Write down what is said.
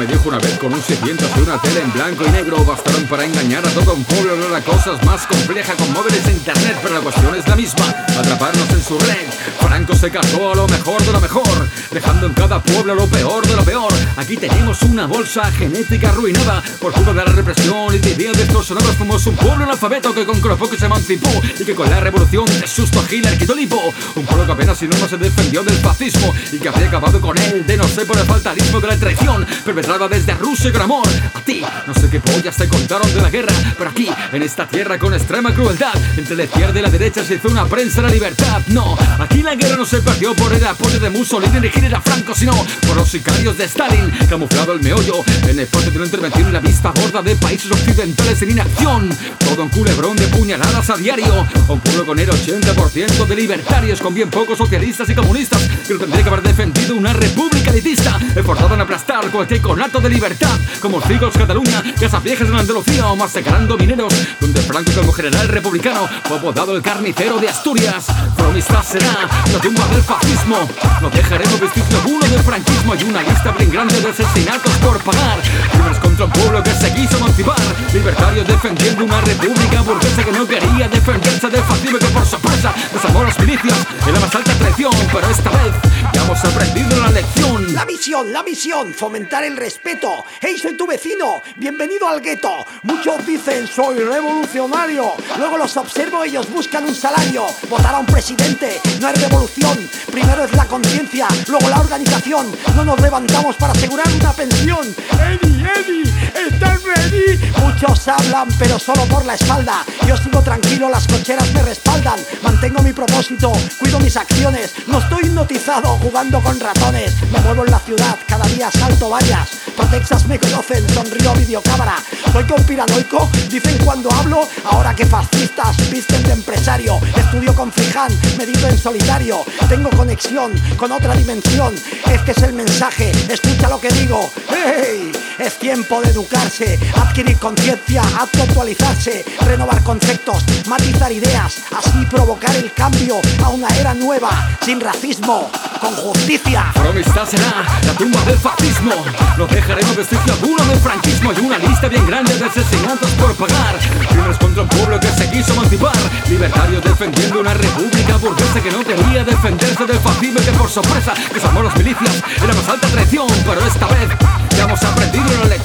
me dijo una vez con un sediento de una tele en blanco y negro. Bastaron para engañar a todo un pueblo. No la cosa es más compleja con móviles e internet, pero la cuestión es la misma: atraparnos en su red. Franco se cargó a lo mejor de lo mejor, dejando en cada pueblo lo peor de lo peor. Aquí tenemos una bolsa genética arruinada por culpa de la represión y de ideas distorsionadas. Fuimos un pueblo analfabeto que con Cropoco se emancipó y que con la revolución de susto Hitler quitó lipo. Un pueblo que apenas si no se defendió del fascismo y que habría acabado con él de no ser por el fatalismo de la traición perpetrada desde Rusia con amor. A ti, no sé qué pollas te contaron de la guerra, pero aquí, en esta tierra con extrema crueldad, entre la izquierda y la derecha se hizo una prensa de la libertad. No, aquí la guerra no se perdió por el apoyo de Mussolini ni Hitler a Franco, sino por los sicarios de Stalin, camuflado el meollo en el parte de una intervención en la vista gorda de países occidentales en inacción. Todo un culebrón de puñaladas a diario. Un pueblo con el 80% de libertarios, con bien pocos socialistas y comunistas, que no tendría que haber defendido una república elitista, esforzado en aplastar cualquier conato de libertad, como Cigos Cataluña, Casas Viejas en Andalucía o masacrando mineros, donde Franco como general republicano fue apodado el carnicero de Asturias. Pero amistad será la tumba del fascismo. No dejaremos vestigio alguno del franquismo. Hay una lista bien grande de asesinatos por pagar. Crímenes contra un pueblo que se quiso emancipar. Libertarios defendiendo una república burguesa que no quería defenderse del fascismo, que por sorpresa desarmó las milicias en la más alta traición. Pero esta vez ya hemos aprendido la lección. La misión, fomentar el respeto. Hey, soy tu vecino, bienvenido al gueto. Muchos dicen soy revolucionario, luego los observo y ellos buscan un salario. Votar a un presidente no es revolución, primero es la conciencia, luego la organización. No nos levantamos para asegurar una pensión. Eddie, ¿estás ready? Muchos hablan pero solo por la espalda. Yo sigo tranquilo, las cocheras me respaldan. Mantengo mi propósito, cuido mis acciones. No estoy hipnotizado jugando con ratones. Me muevo en la ciudad, cada día salto vallas. Por Texas me conocen, sonrío a videocámara. Soy conspiranoico, dicen cuando hablo. Ahora que fascistas visten de empresario. Estudio con Friján, medito en solitario. Tengo conexión con otra dimensión. Este es el mensaje, escucha lo que digo. ¡Hey! Es tiempo de educarse, adquirir conciencia, actualizarse, renovar conceptos, matizar ideas, así provocar el cambio a una era nueva, sin racismo, con justicia. Pero amistad será la tumba del fascismo. No dejaremos vestigio alguno del franquismo. Hay una lista bien grande de asesinatos por pagar. Crímenes contra un pueblo que se quiso emancipar. Libertarios defendiendo una república burguesa que no quería defenderse del fascismo y que por sorpresa desarmó las milicias en la más alta traición. Pero esta vez ya hemos aprendido una lección.